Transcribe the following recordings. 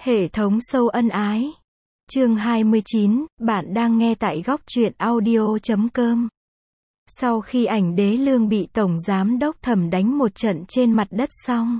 Hệ thống sâu ân ái. Chương 29, bạn đang nghe tại góc truyện audio.com. Sau khi ảnh Đế Lương bị Tổng Giám Đốc Thẩm đánh một trận trên mặt đất xong,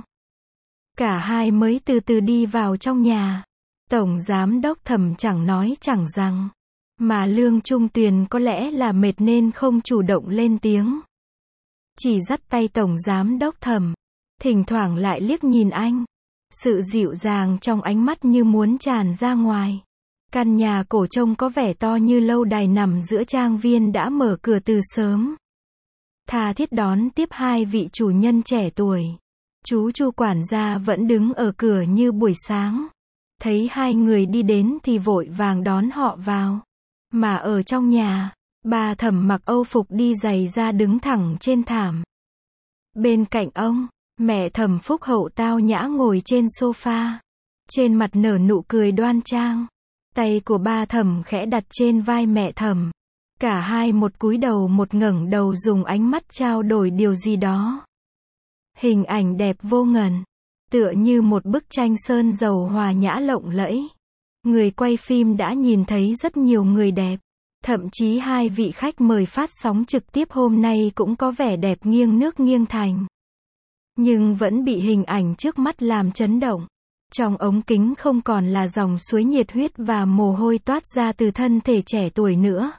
cả hai mới từ từ đi vào trong nhà. Tổng Giám Đốc Thẩm chẳng nói chẳng rằng, mà Lương Trung Tuyền có lẽ là mệt nên không chủ động lên tiếng. Chỉ dắt tay Tổng Giám Đốc Thẩm, thỉnh thoảng lại liếc nhìn anh. Sự dịu dàng trong ánh mắt như muốn tràn ra ngoài. Căn nhà cổ trông có vẻ to như lâu đài nằm giữa trang viên đã mở cửa từ sớm. Tha thiết đón tiếp hai vị chủ nhân trẻ tuổi. Chú Chu quản gia vẫn đứng ở cửa như buổi sáng. Thấy hai người đi đến thì vội vàng đón họ vào. Mà ở trong nhà, bà Thẩm mặc âu phục đi giày ra đứng thẳng trên thảm. Bên cạnh ông, mẹ Thẩm phúc hậu tao nhã ngồi trên sofa. Trên mặt nở nụ cười đoan trang. Tay của ba Thẩm khẽ đặt trên vai mẹ Thẩm. Cả hai một cúi đầu một ngẩng đầu dùng ánh mắt trao đổi điều gì đó. Hình ảnh đẹp vô ngần. Tựa như một bức tranh sơn dầu hòa nhã lộng lẫy. Người quay phim đã nhìn thấy rất nhiều người đẹp. Thậm chí hai vị khách mời phát sóng trực tiếp hôm nay cũng có vẻ đẹp nghiêng nước nghiêng thành. Nhưng vẫn bị hình ảnh trước mắt làm chấn động. Trong ống kính không còn là dòng suối nhiệt huyết và mồ hôi toát ra từ thân thể trẻ tuổi nữa.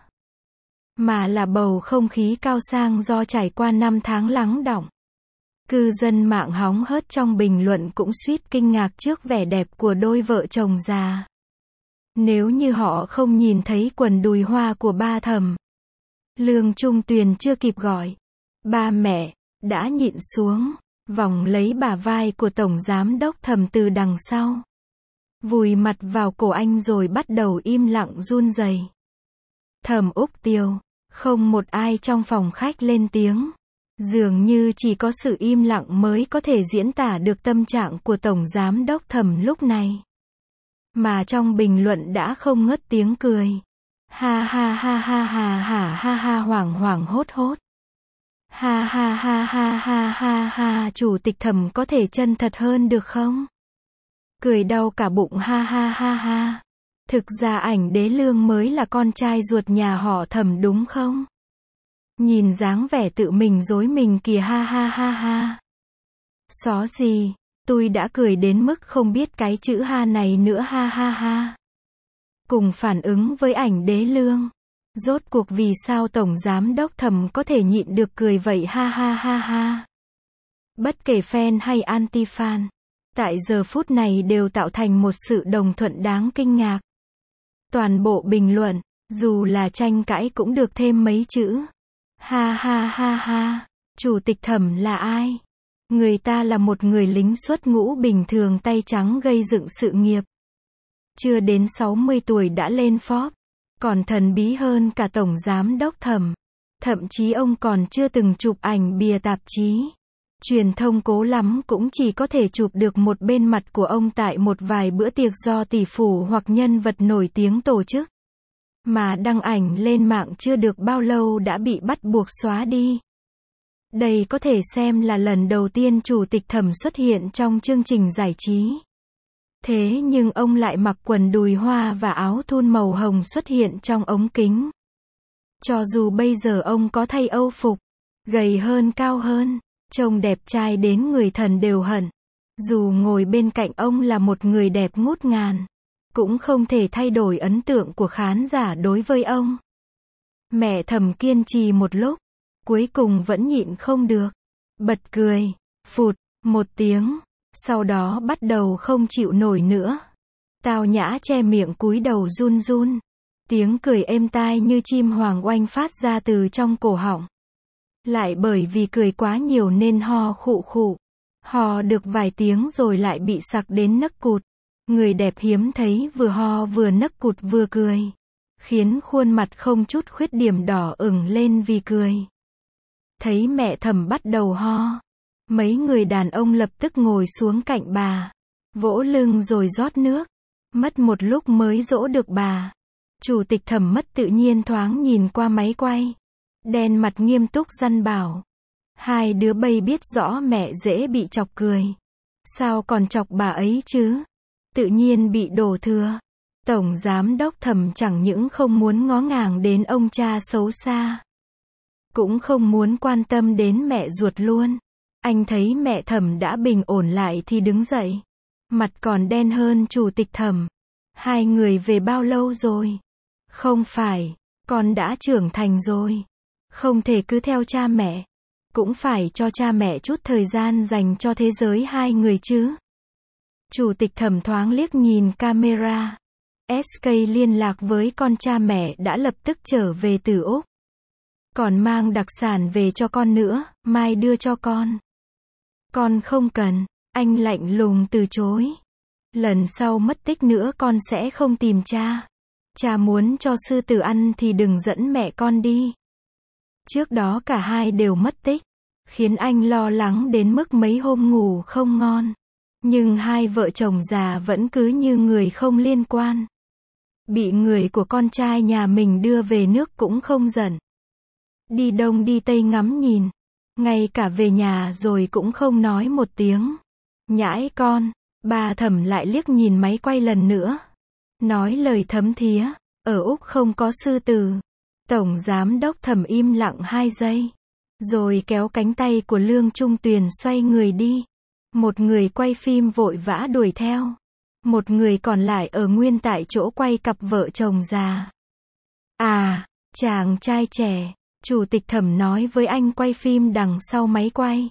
Mà là bầu không khí cao sang do trải qua năm tháng lắng đọng. Cư dân mạng hóng hớt trong bình luận cũng suýt kinh ngạc trước vẻ đẹp của đôi vợ chồng già. Nếu như họ không nhìn thấy quần đùi hoa của ba Thẩm. Lương Trung Tuyền chưa kịp gọi ba mẹ, đã nhịn xuống, vòng lấy bả vai của Tổng Giám Đốc Thẩm từ đằng sau. Vùi mặt vào cổ anh rồi bắt đầu im lặng run rẩy. Thẩm Úc Tiêu, không một ai trong phòng khách lên tiếng. Dường như chỉ có sự im lặng mới có thể diễn tả được tâm trạng của Tổng Giám Đốc Thẩm lúc này. Mà trong bình luận đã không ngớt tiếng cười. Ha ha ha ha ha ha ha ha hoảng hoảng hốt hốt. Ha ha ha ha ha ha ha, Chủ tịch Thẩm có thể chân thật hơn được không? Cười đau cả bụng ha ha ha ha. Thực ra ảnh Đế Lương mới là con trai ruột nhà họ Thẩm đúng không? Nhìn dáng vẻ tự mình dối mình kìa ha ha ha ha. Xó gì, tôi đã cười đến mức không biết cái chữ ha này nữa ha ha ha. Cùng phản ứng với ảnh Đế Lương. Rốt cuộc vì sao Tổng Giám Đốc Thẩm có thể nhịn được cười vậy ha ha ha ha. Bất kể fan hay anti-fan, tại giờ phút này đều tạo thành một sự đồng thuận đáng kinh ngạc. Toàn bộ bình luận, dù là tranh cãi cũng được thêm mấy chữ. Ha ha ha ha, Chủ tịch Thẩm là ai? Người ta là một người lính xuất ngũ bình thường tay trắng gây dựng sự nghiệp. Chưa đến 60 tuổi đã lên Forbes. Còn thần bí hơn cả Tổng Giám Đốc Thẩm. Thậm chí ông còn chưa từng chụp ảnh bìa tạp chí. Truyền thông cố lắm cũng chỉ có thể chụp được một bên mặt của ông tại một vài bữa tiệc do tỷ phú hoặc nhân vật nổi tiếng tổ chức. Mà đăng ảnh lên mạng chưa được bao lâu đã bị bắt buộc xóa đi. Đây có thể xem là lần đầu tiên Chủ tịch Thẩm xuất hiện trong chương trình giải trí. Thế nhưng ông lại mặc quần đùi hoa và áo thun màu hồng xuất hiện trong ống kính. Cho dù bây giờ ông có thay âu phục, gầy hơn cao hơn, trông đẹp trai đến người thần đều hận. Dù ngồi bên cạnh ông là một người đẹp ngút ngàn, cũng không thể thay đổi ấn tượng của khán giả đối với ông. Mẹ Thẩm kiên trì một lúc, cuối cùng vẫn nhịn không được. Bật cười, phụt, một tiếng. Sau đó bắt đầu không chịu nổi nữa. Tao nhã che miệng cúi đầu run run. Tiếng cười êm tai như chim hoàng oanh phát ra từ trong cổ họng. Lại bởi vì cười quá nhiều nên ho khụ khụ. Ho được vài tiếng rồi lại bị sặc đến nấc cụt. Người đẹp hiếm thấy vừa ho vừa nấc cụt vừa cười. Khiến khuôn mặt không chút khuyết điểm đỏ ửng lên vì cười. Thấy mẹ Thẩm bắt đầu ho. Mấy người đàn ông lập tức ngồi xuống cạnh bà. Vỗ lưng rồi rót nước. Mất một lúc mới dỗ được bà. Chủ tịch Thẩm mất tự nhiên thoáng nhìn qua máy quay. Đen mặt nghiêm túc dặn bảo. Hai đứa bay biết rõ mẹ dễ bị chọc cười. Sao còn chọc bà ấy chứ? tự nhiên bị đổ thừa. Tổng giám đốc Thẩm chẳng những không muốn ngó ngàng đến ông cha xấu xa, cũng không muốn quan tâm đến mẹ ruột luôn. Anh thấy mẹ Thẩm đã bình ổn lại thì đứng dậy. Mặt còn đen hơn chủ tịch Thẩm. Hai người về bao lâu rồi? Không phải, con đã trưởng thành rồi. Không thể cứ theo cha mẹ. Cũng phải cho cha mẹ chút thời gian dành cho thế giới hai người chứ. Chủ tịch Thẩm thoáng liếc nhìn camera. SK liên lạc với con cha mẹ đã lập tức trở về từ Úc. Còn mang đặc sản về cho con nữa, mai đưa cho con. Con không cần, anh lạnh lùng từ chối. Lần sau mất tích nữa con sẽ không tìm cha. Cha muốn cho sư tử ăn thì đừng dẫn mẹ con đi. Trước đó cả hai đều mất tích, khiến anh lo lắng đến mức mấy hôm ngủ không ngon. Nhưng hai vợ chồng già vẫn cứ như người không liên quan. Bị người của con trai nhà mình đưa về nước cũng không giận. Đi đông đi tây ngắm nhìn. Ngay cả về nhà rồi cũng không nói một tiếng. Nhãi con, bà Thẩm lại liếc nhìn máy quay lần nữa. Nói lời thấm thía, ở Úc không có sư tử. Tổng giám đốc Thẩm im lặng 2 giây. Rồi kéo cánh tay của Lương Trung Tuyền xoay người đi. Một người quay phim vội vã đuổi theo. Một người còn lại ở nguyên tại chỗ quay cặp vợ chồng già. À, chàng trai trẻ. Chủ tịch Thẩm nói với anh quay phim đằng sau máy quay.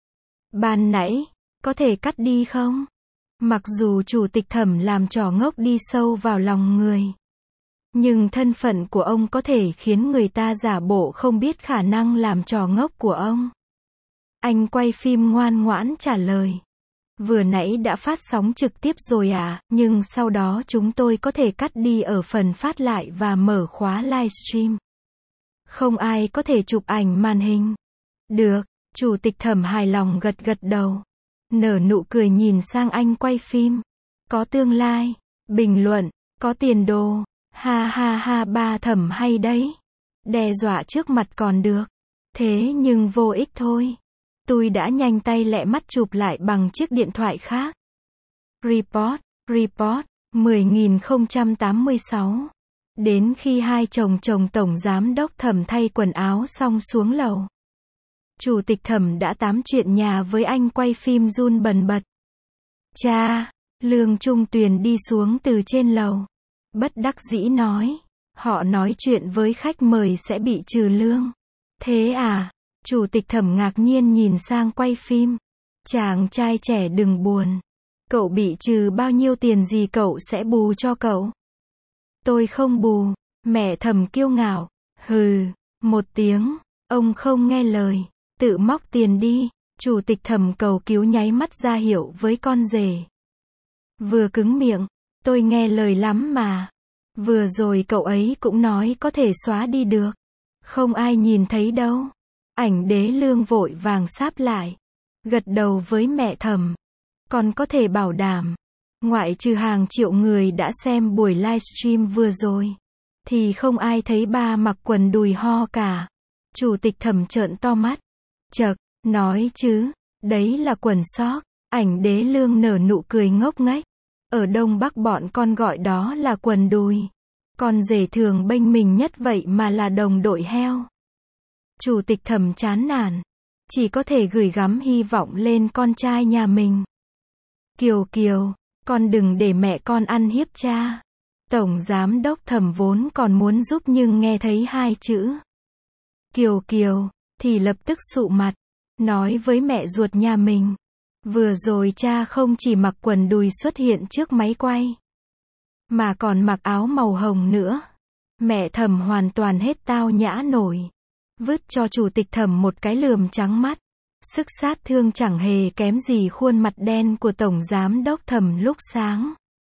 Ban nãy, có thể cắt đi không? Mặc dù chủ tịch Thẩm làm trò ngốc đi sâu vào lòng người. Nhưng thân phận của ông có thể khiến người ta giả bộ không biết khả năng làm trò ngốc của ông. Anh quay phim ngoan ngoãn trả lời. Vừa nãy đã phát sóng trực tiếp rồi à, nhưng sau đó chúng tôi có thể cắt đi ở phần phát lại và mở khóa livestream. Không ai có thể chụp ảnh màn hình. Được, chủ tịch Thẩm hài lòng gật gật đầu. Nở nụ cười nhìn sang anh quay phim. Có tương lai, bình luận, có tiền đồ. Ha ha ha, ba Thẩm hay đấy. Đe dọa trước mặt còn được. Thế nhưng vô ích thôi. Tôi đã nhanh tay lẹ mắt chụp lại bằng chiếc điện thoại khác. Report, 10.086. Đến khi hai chồng tổng giám đốc Thẩm thay quần áo xong xuống lầu. Chủ tịch Thẩm đã tám chuyện nhà với anh quay phim run bần bật. Cha, Lương Trung Tuyền đi xuống từ trên lầu. Bất đắc dĩ nói. Họ nói chuyện với khách mời sẽ bị trừ lương. Thế à? Chủ tịch Thẩm ngạc nhiên nhìn sang quay phim. Chàng trai trẻ đừng buồn. Cậu bị trừ bao nhiêu tiền gì cậu sẽ bù cho cậu. Tôi không bù. Mẹ Thẩm kiêu ngạo. Hừ, một tiếng. Ông không nghe lời. Tự móc tiền đi. Chủ tịch Thẩm cầu cứu nháy mắt ra hiệu với con rể. Vừa cứng miệng. Tôi nghe lời lắm mà. Vừa rồi cậu ấy cũng nói có thể xóa đi được. Không ai nhìn thấy đâu. Ảnh Đế Lương vội vàng sáp lại. Gật đầu với mẹ Thẩm. Còn có thể bảo đảm. Ngoại trừ hàng triệu người đã xem buổi livestream vừa rồi. Thì không ai thấy ba mặc quần đùi ho cả. Chủ tịch Thẩm trợn to mắt. Chậc, nói chứ. Đấy là quần sóc. Ảnh Đế Lương nở nụ cười ngốc nghếch. Ở Đông Bắc bọn con gọi đó là quần đùi. Con rể thường bênh mình nhất vậy mà là đồng đội heo. Chủ tịch Thẩm chán nản. Chỉ có thể gửi gắm hy vọng lên con trai nhà mình. Kiều Kiều, con đừng để mẹ con ăn hiếp cha. Tổng giám đốc Thẩm vốn còn muốn giúp nhưng nghe thấy hai chữ Kiều Kiều, thì lập tức sụ mặt. Nói với mẹ ruột nhà mình. Vừa rồi cha không chỉ mặc quần đùi xuất hiện trước máy quay. Mà còn mặc áo màu hồng nữa. Mẹ Thẩm hoàn toàn hết tao nhã nổi. Vứt cho chủ tịch Thẩm một cái lườm trắng mắt. Sức sát thương chẳng hề kém gì khuôn mặt đen của tổng giám đốc Thẩm lúc sáng.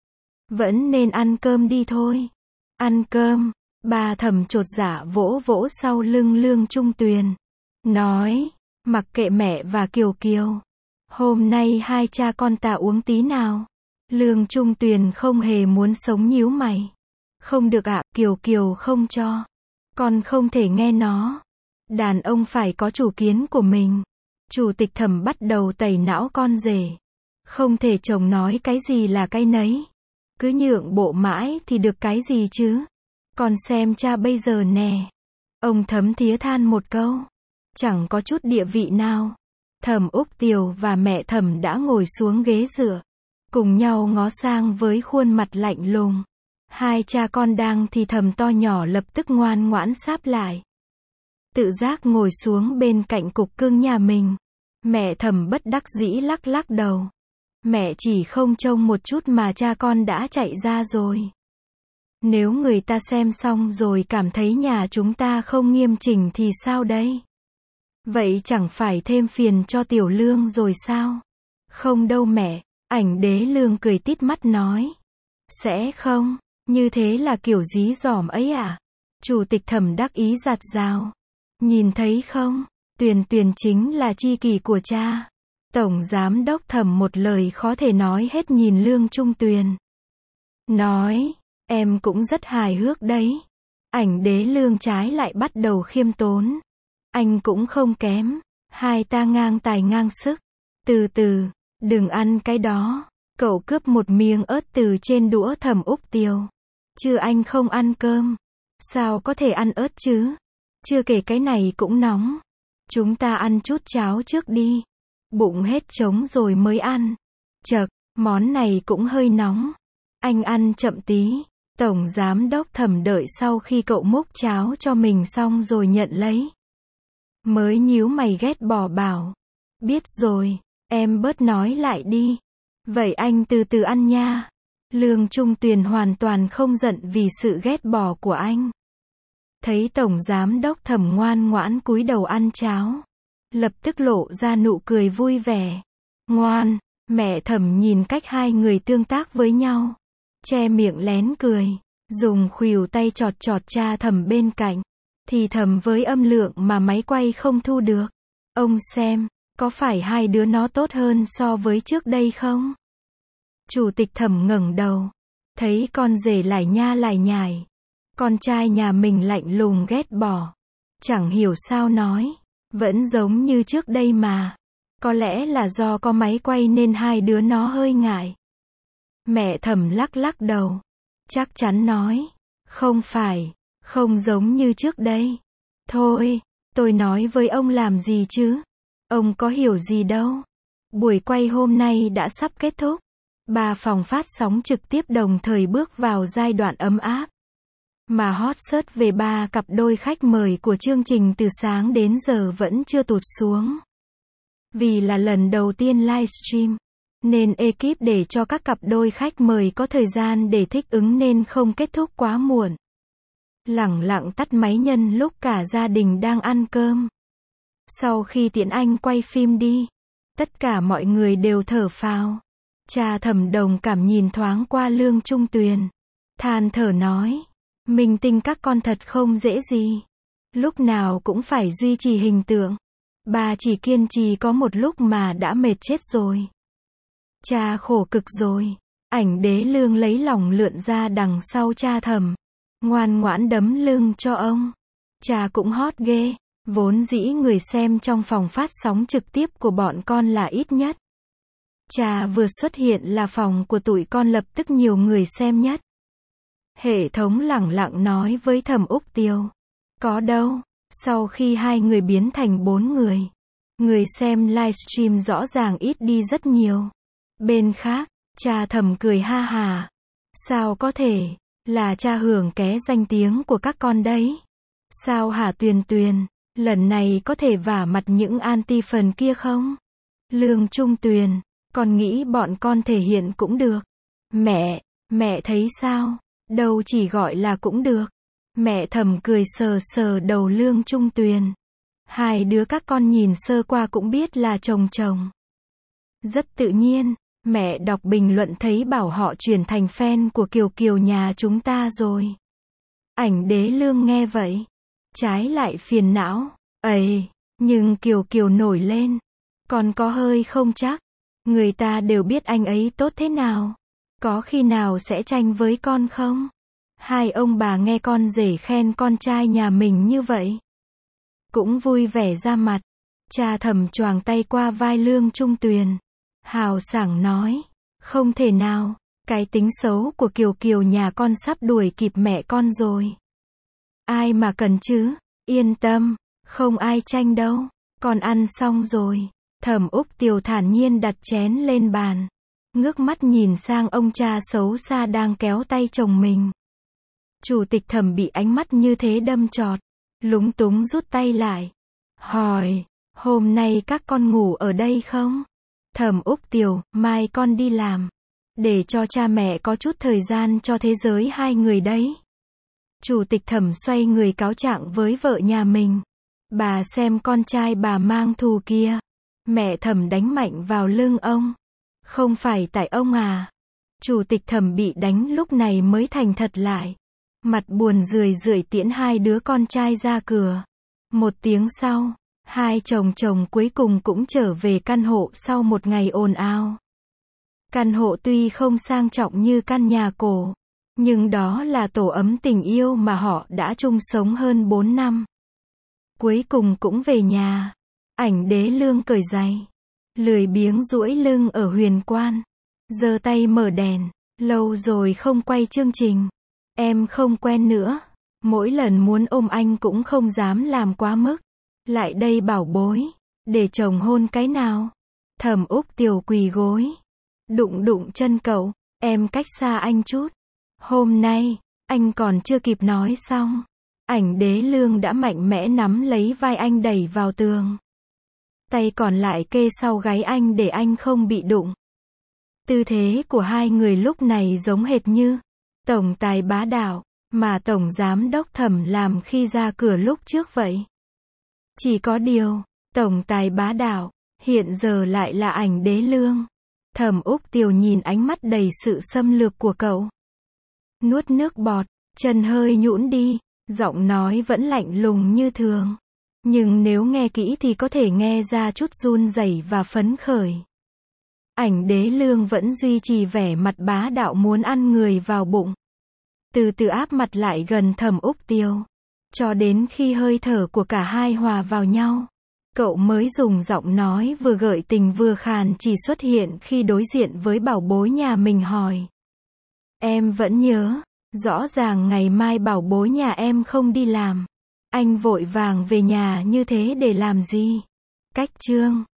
Vẫn nên ăn cơm đi thôi. Ăn cơm. Bà Thẩm chột dạ vỗ vỗ sau lưng Lương Trung Tuyền. Nói, mặc kệ mẹ và Kiều Kiều. Hôm nay hai cha con ta uống tí nào. Lương Trung Tuyền không hề muốn sống nhíu mày. Không được ạ, Kiều Kiều không cho. Con không thể nghe nó. Đàn ông phải có chủ kiến của mình. Chủ tịch Thẩm bắt đầu tẩy não con rể. Không thể chồng nói cái gì là cái nấy. Cứ nhượng bộ mãi thì được cái gì chứ. Con xem cha bây giờ nè. Ông Thấm Thía than một câu. Chẳng có chút địa vị nào. Thẩm Úc Tiều và mẹ Thẩm đã ngồi xuống ghế dựa. Cùng nhau ngó sang với khuôn mặt lạnh lùng. Hai cha con đang thì thầm to nhỏ lập tức ngoan ngoãn sáp lại. Tự giác ngồi xuống bên cạnh cục cưng nhà mình. Mẹ Thẩm bất đắc dĩ lắc lắc đầu. Mẹ chỉ không trông một chút mà cha con đã chạy ra rồi. Nếu người ta xem xong rồi cảm thấy nhà chúng ta không nghiêm chỉnh thì sao đây? Vậy chẳng phải thêm phiền cho Tiểu Lương rồi sao? Không đâu mẹ, Ảnh Đế Lương cười tít mắt nói. Sẽ không, như thế là kiểu dí dỏm ấy à? Chủ tịch Thẩm đắc ý giặt rào. Nhìn thấy không, Tuyền Tuyền chính là tri kỷ của cha. Tổng giám đốc Thẩm một lời khó thể nói hết nhìn Lương Trung Tuyền. Nói, em cũng rất hài hước đấy. Ảnh Đế Lương trái lại bắt đầu khiêm tốn. Anh cũng không kém. Hai ta ngang tài ngang sức. Từ từ, đừng ăn cái đó. Cậu cướp một miếng ớt từ trên đũa Thẩm Úc Tiều. Chứ anh không ăn cơm. Sao có thể ăn ớt chứ? Chưa kể cái này cũng nóng. Chúng ta ăn chút cháo trước đi. Bụng hết trống rồi mới ăn. Chậc, món này cũng hơi nóng. Anh ăn chậm tí. Tổng giám đốc Thẩm đợi sau khi cậu múc cháo cho mình xong rồi nhận lấy. Mới nhíu mày ghét bỏ bảo. Biết rồi, em bớt nói lại đi. Vậy anh từ từ ăn nha. Lương Trung Tuyền hoàn toàn không giận vì sự ghét bỏ của anh. Thấy Tổng giám đốc Thẩm ngoan ngoãn cúi đầu ăn cháo. Lập tức lộ ra nụ cười vui vẻ. Ngoan, mẹ Thẩm nhìn cách hai người tương tác với nhau. Che miệng lén cười. Dùng khuỷu tay chọt chọt cha Thẩm bên cạnh. Thì thầm với âm lượng mà máy quay không thu được. Ông xem, có phải hai đứa nó tốt hơn so với trước đây không? Chủ tịch Thẩm ngẩng đầu. Thấy con rể lải nha lải nhải. Con trai nhà mình lạnh lùng ghét bỏ. Chẳng hiểu sao nói. Vẫn giống như trước đây mà. Có lẽ là do có máy quay nên hai đứa nó hơi ngại. Mẹ Thẩm lắc lắc đầu. Chắc chắn nói. Không phải. Không giống như trước đây. Thôi, tôi nói với ông làm gì chứ? Ông có hiểu gì đâu. Buổi quay hôm nay đã sắp kết thúc. 3 phòng phát sóng trực tiếp đồng thời bước vào giai đoạn ấm áp. Mà hot search về 3 cặp đôi khách mời của chương trình từ sáng đến giờ vẫn chưa tụt xuống. Vì là lần đầu tiên livestream, nên ekip để cho các cặp đôi khách mời có thời gian để thích ứng nên không kết thúc quá muộn. Lẳng lặng tắt máy nhân lúc cả gia đình đang ăn cơm. Sau khi Tiễn Anh quay phim đi, tất cả mọi người đều thở phào. Cha Thẩm đồng cảm nhìn thoáng qua Lương Trung Tuyền. Than thở nói, minh tinh các con thật không dễ gì. Lúc nào cũng phải duy trì hình tượng. Bà chỉ kiên trì có một lúc mà đã mệt chết rồi. Cha khổ cực rồi. Ảnh Đế Lương lấy lòng lượn ra đằng sau cha Thẩm. Ngoan ngoãn đấm lưng cho ông. Cha cũng hot ghê. Vốn dĩ người xem trong phòng phát sóng trực tiếp của bọn con là ít nhất. Cha vừa xuất hiện là phòng của tụi con lập tức nhiều người xem nhất. Hệ thống lẳng lặng nói với Thẩm Úc Tiều. Có đâu. Sau khi hai người biến thành 4 người. Người xem livestream rõ ràng ít đi rất nhiều. Bên khác, cha Thẩm cười ha hà. Sao có thể, là cha hưởng ké danh tiếng của các con đấy. Sao hả Tuyền Tuyền, lần này có thể vả mặt những anti phần kia không? Lương Trung Tuyền, con nghĩ bọn con thể hiện cũng được. Mẹ thấy sao? Đâu chỉ gọi là cũng được. Mẹ Thẩm cười sờ sờ đầu Lương Trung Tuyền. Hai đứa các con nhìn sơ qua cũng biết là chồng chồng. Rất tự nhiên, mẹ đọc bình luận thấy bảo họ chuyển thành fan của Kiều Kiều nhà chúng ta rồi. Ảnh Đế Lương nghe vậy, trái lại phiền não. Ấy, nhưng Kiều Kiều nổi lên. Còn có hơi không chắc. Người ta đều biết anh ấy tốt thế nào. Có khi nào sẽ tranh với con không? Hai ông bà nghe con rể khen con trai nhà mình như vậy. Cũng vui vẻ ra mặt. Cha Thẩm choàng tay qua vai Lương Trung Tuyền. hào sảng nói. Không thể nào, cái tính xấu của Kiều Kiều nhà con sắp đuổi kịp mẹ con rồi. Ai mà cần chứ, yên tâm, không ai tranh đâu, con ăn xong rồi. Thẩm Úc Tiều thản nhiên đặt chén lên bàn, ngước mắt nhìn sang ông cha xấu xa đang kéo tay chồng mình. Chủ tịch Thẩm bị ánh mắt như thế đâm chọt, lúng túng rút tay lại, hỏi, hôm nay các con ngủ ở đây không? Thẩm Úc Tiều, mai con đi làm, để cho cha mẹ có chút thời gian cho thế giới hai người đấy. Chủ tịch Thẩm xoay người cáo trạng với vợ nhà mình. Bà xem con trai bà mang thù kia. Mẹ Thẩm đánh mạnh vào lưng ông. Không phải tại ông à. Chủ tịch Thẩm bị đánh lúc này mới thành thật lại. Mặt buồn rười rượi tiễn hai đứa con trai ra cửa. Một tiếng sau, hai chồng chồng cuối cùng cũng trở về căn hộ sau một ngày ồn ào. Căn hộ tuy không sang trọng như căn nhà cổ, nhưng đó là tổ ấm tình yêu mà họ đã chung sống hơn 4 năm. Cuối cùng cũng về nhà. Ảnh Đế Lương cởi giày, lười biếng duỗi lưng ở huyền quan, giơ tay mở đèn. Lâu rồi không quay chương trình, em không quen nữa. Mỗi lần muốn ôm anh cũng không dám làm quá mức. Lại đây bảo bối, để chồng hôn cái nào. Thẩm Úc Tiều quỳ gối, đụng đụng chân cậu, em cách xa anh chút. Hôm nay, anh còn chưa kịp nói xong, Ảnh Đế Lương đã mạnh mẽ nắm lấy vai anh đẩy vào tường. Tay còn lại kê sau gáy anh để anh không bị đụng. Tư thế của hai người lúc này giống hệt như tổng tài bá đạo mà tổng giám đốc Thẩm làm khi ra cửa lúc trước vậy. Chỉ có điều, tổng tài bá đạo hiện giờ lại là Ảnh Đế Lương. Thẩm Úc Tiều nhìn ánh mắt đầy sự xâm lược của cậu, nuốt nước bọt, chân hơi nhũn đi, giọng nói vẫn lạnh lùng như thường. Nhưng nếu nghe kỹ thì có thể nghe ra chút run rẩy và phấn khởi. Ảnh Đế Lương vẫn duy trì vẻ mặt bá đạo muốn ăn người vào bụng. Từ từ áp mặt lại gần Thẩm Úc Tiều, cho đến khi hơi thở của cả hai hòa vào nhau, cậu mới dùng giọng nói vừa gợi tình vừa khàn chỉ xuất hiện khi đối diện với bảo bối nhà mình hỏi. Em vẫn nhớ, rõ ràng ngày mai bảo bối nhà em không đi làm. Anh vội vàng về nhà như thế để làm gì? Cách chương